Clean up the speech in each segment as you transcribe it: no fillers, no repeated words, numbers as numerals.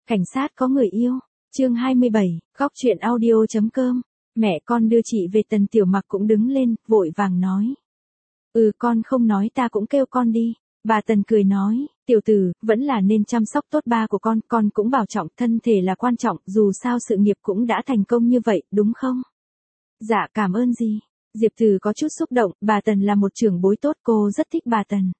Cảnh sát có người yêu. Chương 27, góc truyện audio.com. Mẹ con đưa chị về. Tần Tiểu Mặc cũng đứng lên, vội vàng nói. Con không nói ta cũng kêu con đi. Bà Tần cười nói, tiểu tử, vẫn là nên chăm sóc tốt ba của con cũng bảo trọng, thân thể là quan trọng, dù sao sự nghiệp cũng đã thành công như vậy, đúng không? Dạ cảm ơn gì. Diệp Từ có chút xúc động, bà Tần là một trưởng bối tốt, cô rất thích bà Tần.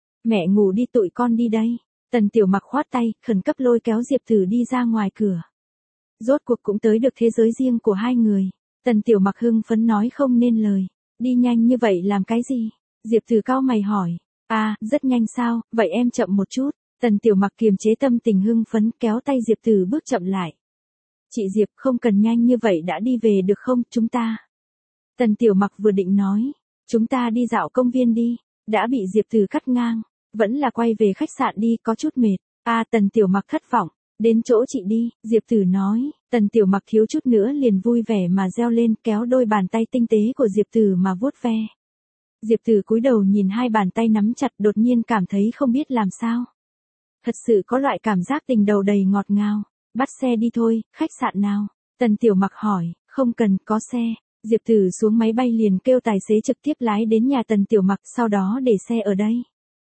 Mẹ ngủ đi, tụi con đi đây. Tần Tiểu Mặc khoát tay, khẩn cấp lôi kéo Diệp Từ đi ra ngoài cửa. Rốt cuộc cũng tới được thế giới riêng của hai người. Tần Tiểu Mặc hưng phấn nói không nên lời. Đi nhanh như vậy làm cái gì? Diệp Từ cau mày hỏi. Rất nhanh sao, vậy em chậm một chút. Tần Tiểu Mặc kiềm chế tâm tình hưng phấn, kéo tay Diệp Từ bước chậm lại. Chị Diệp, không cần nhanh như vậy, đã đi về được không, chúng ta? Tần Tiểu Mặc vừa định nói, chúng ta đi dạo công viên đi, đã bị Diệp Từ cắt ngang. Vẫn là quay về khách sạn đi, có chút mệt. Tần Tiểu Mặc thất vọng. Đến chỗ chị đi, Diệp Từ nói. Tần Tiểu Mặc thiếu chút nữa liền vui vẻ mà reo lên, kéo đôi bàn tay tinh tế của Diệp Từ mà vuốt ve. Diệp Từ cúi đầu nhìn hai bàn tay nắm chặt, đột nhiên cảm thấy không biết làm sao. Thật sự có loại cảm giác tình đầu đầy ngọt ngào. Bắt xe đi thôi, khách sạn nào? Tần Tiểu Mặc hỏi. Không cần, có xe. Diệp Từ xuống máy bay liền kêu tài xế trực tiếp lái đến nhà Tần Tiểu Mặc, sau đó để xe ở đây.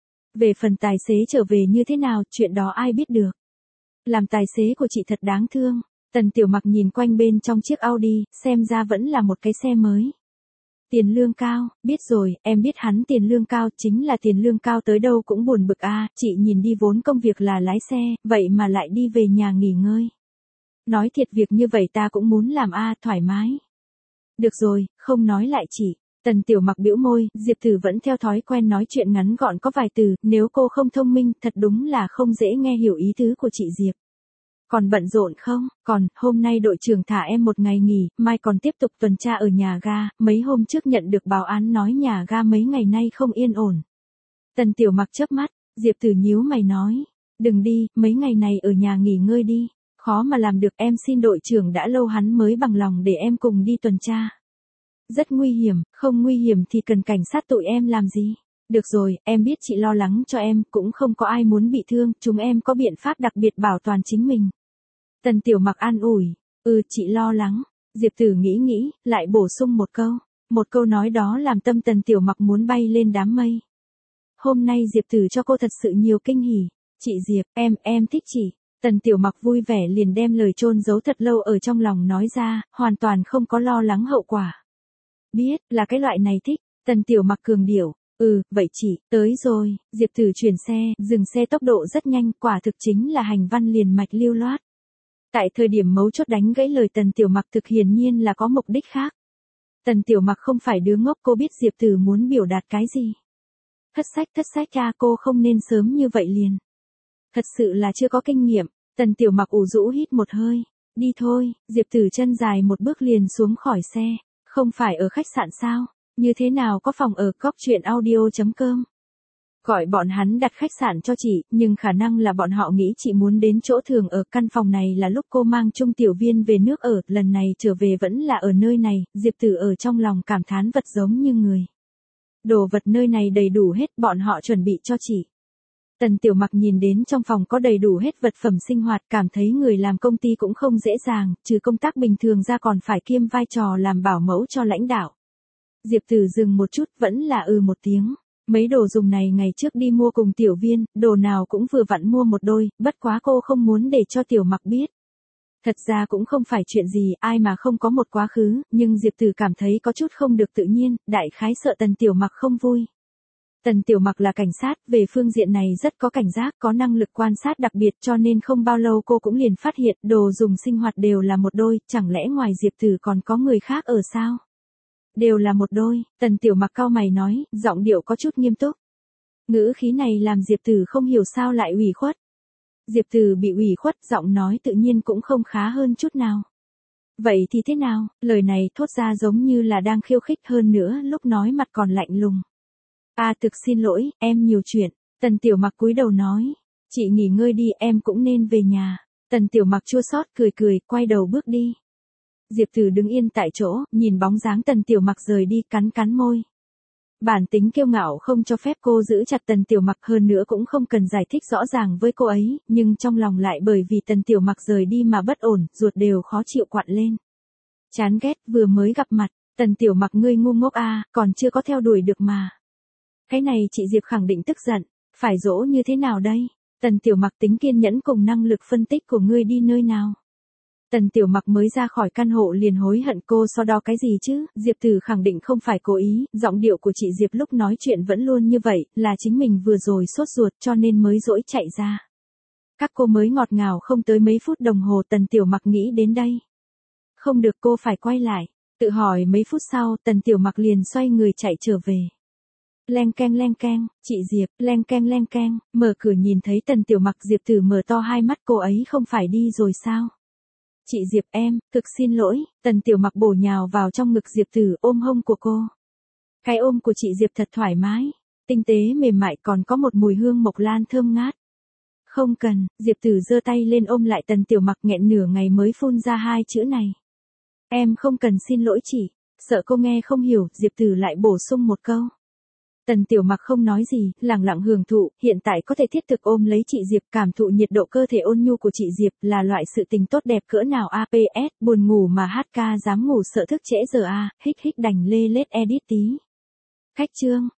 Về phần tài xế trở về như thế nào, chuyện đó ai biết được. Làm tài xế của chị thật đáng thương. Tần Tiểu Mặc nhìn quanh bên trong chiếc Audi, xem ra vẫn là một cái xe mới. Tiền lương cao, biết rồi, em biết hắn tiền lương cao, chính là tiền lương cao tới đâu cũng buồn bực chị nhìn đi vốn công việc là lái xe, vậy mà lại đi về nhà nghỉ ngơi. Nói thiệt việc như vậy ta cũng muốn làm thoải mái. Được rồi, không nói lại chị. Tần Tiểu Mặc bĩu môi, Diệp Từ vẫn theo thói quen nói chuyện ngắn gọn có vài từ, nếu cô không thông minh, thật đúng là không dễ nghe hiểu ý tứ của chị Diệp. Còn bận rộn không? Còn, hôm nay đội trưởng thả em một ngày nghỉ, mai còn tiếp tục tuần tra ở nhà ga, mấy hôm trước nhận được báo án nói nhà ga mấy ngày nay không yên ổn. Tần Tiểu Mặc chớp mắt, Diệp Từ nhíu mày nói, đừng đi, mấy ngày này ở nhà nghỉ ngơi đi, khó mà làm được, em xin đội trưởng đã lâu hắn mới bằng lòng để em cùng đi tuần tra. Rất nguy hiểm, không nguy hiểm thì cần cảnh sát tụi em làm gì? Được rồi, em biết chị lo lắng cho em, cũng không có ai muốn bị thương, chúng em có biện pháp đặc biệt bảo toàn chính mình. Tần Tiểu Mặc an ủi, chị lo lắng. Diệp Từ nghĩ, lại bổ sung một câu. Một câu nói đó làm tâm Tần Tiểu Mặc muốn bay lên đám mây. Hôm nay Diệp Từ cho cô thật sự nhiều kinh hỉ. Chị Diệp, em thích chị. Tần Tiểu Mặc vui vẻ liền đem lời chôn giấu thật lâu ở trong lòng nói ra, hoàn toàn không có lo lắng hậu quả. Biết, là cái loại này thích. Tần Tiểu Mặc cường điệu. Vậy chị, tới rồi. Diệp Từ chuyển xe, dừng xe tốc độ rất nhanh, quả thực chính là hành văn liền mạch lưu loát. Tại thời điểm mấu chốt đánh gãy lời Tần Tiểu Mặc thực hiển nhiên là có mục đích khác. Tần Tiểu Mặc không phải đứa ngốc, cô biết Diệp Từ muốn biểu đạt cái gì. Thất sách cô không nên sớm như vậy liền. Thật sự là chưa có kinh nghiệm. Tần Tiểu Mặc ủ rũ hít một hơi. Đi thôi, Diệp Từ chân dài một bước liền xuống khỏi xe. Không phải ở khách sạn sao? Như thế nào có phòng ở, góc truyện audio.com. Gọi bọn hắn đặt khách sạn cho chị, nhưng khả năng là bọn họ nghĩ chị muốn đến chỗ thường ở. Căn phòng này là lúc cô mang Trung Tiểu Viên về nước ở, lần này trở về vẫn là ở nơi này. Diệp Từ ở trong lòng cảm thán vật giống như người. Đồ vật nơi này đầy đủ hết, bọn họ chuẩn bị cho chị. Tần Tiểu Mặc nhìn đến trong phòng có đầy đủ hết vật phẩm sinh hoạt, cảm thấy người làm công ty cũng không dễ dàng, trừ công tác bình thường ra còn phải kiêm vai trò làm bảo mẫu cho lãnh đạo. Diệp Từ dừng một chút, vẫn là một tiếng. Mấy đồ dùng này ngày trước đi mua cùng Tiểu Viên, đồ nào cũng vừa vặn mua một đôi, bất quá cô không muốn để cho Tiểu Mặc biết. Thật ra cũng không phải chuyện gì, ai mà không có một quá khứ, nhưng Diệp Từ cảm thấy có chút không được tự nhiên, đại khái sợ Tần Tiểu Mặc không vui. Tần Tiểu Mặc là cảnh sát, về phương diện này rất có cảnh giác, có năng lực quan sát đặc biệt, cho nên không bao lâu cô cũng liền phát hiện đồ dùng sinh hoạt đều là một đôi, chẳng lẽ ngoài Diệp Từ còn có người khác ở sao? Đều là một đôi. Tần Tiểu Mặc cau mày nói, giọng điệu có chút nghiêm túc. Ngữ khí này làm Diệp Từ không hiểu sao lại ủy khuất. Diệp Từ bị ủy khuất, giọng nói tự nhiên cũng không khá hơn chút nào. Vậy thì thế nào? Lời này thốt ra giống như là đang khiêu khích, hơn nữa lúc nói mặt còn lạnh lùng. Thực xin lỗi, em nhiều chuyện. Tần Tiểu Mặc cúi đầu nói. Chị nghỉ ngơi đi, em cũng nên về nhà. Tần Tiểu Mặc chua xót cười, quay đầu bước đi. Diệp Từ đứng yên tại chỗ, nhìn bóng dáng Tần Tiểu Mặc rời đi, cắn môi. Bản tính kiêu ngạo không cho phép cô giữ chặt Tần Tiểu Mặc, hơn nữa cũng không cần giải thích rõ ràng với cô ấy, nhưng trong lòng lại bởi vì Tần Tiểu Mặc rời đi mà bất ổn, ruột đều khó chịu quặn lên. Chán ghét, vừa mới gặp mặt, Tần Tiểu Mặc ngươi ngu ngốc a, còn chưa có theo đuổi được mà. Cái này chị Diệp khẳng định tức giận, phải dỗ như thế nào đây? Tần Tiểu Mặc tính kiên nhẫn cùng năng lực phân tích của ngươi đi nơi nào? Tần Tiểu Mặc mới ra khỏi căn hộ liền hối hận, cô so đo cái gì chứ? Diệp Tử khẳng định không phải cố ý, giọng điệu của chị Diệp lúc nói chuyện vẫn luôn như vậy, là chính mình vừa rồi sốt ruột cho nên mới dỗi chạy ra. Các cô mới ngọt ngào không tới mấy phút đồng hồ, Tần Tiểu Mặc nghĩ đến đây. Không được, cô phải quay lại. Tự hỏi mấy phút sau, Tần Tiểu Mặc liền xoay người chạy trở về. Leng keng, chị Diệp, leng keng, mở cửa nhìn thấy Tần Tiểu Mặc, Diệp Tử mở to hai mắt, cô ấy không phải đi rồi sao? Chị Diệp em, thực xin lỗi, Tần Tiểu Mặc bổ nhào vào trong ngực Diệp Tử, ôm hông của cô. Cái ôm của chị Diệp thật thoải mái, tinh tế mềm mại, còn có một mùi hương mộc lan thơm ngát. Không cần, Diệp Tử giơ tay lên ôm lại Tần Tiểu Mặc, nghẹn nửa ngày mới phun ra hai chữ này. Em không cần xin lỗi chị. Sợ cô nghe không hiểu, Diệp Tử lại bổ sung một câu. Tần Tiểu Mặc không nói gì, lặng lặng hưởng thụ, hiện tại có thể thiết thực ôm lấy chị Diệp, cảm thụ nhiệt độ cơ thể ôn nhu của chị Diệp, là loại sự tình tốt đẹp cỡ nào. APS, buồn ngủ mà hát ca dám ngủ sợ thức trễ giờ a, hích đành lê lết edit tí. Cách chương.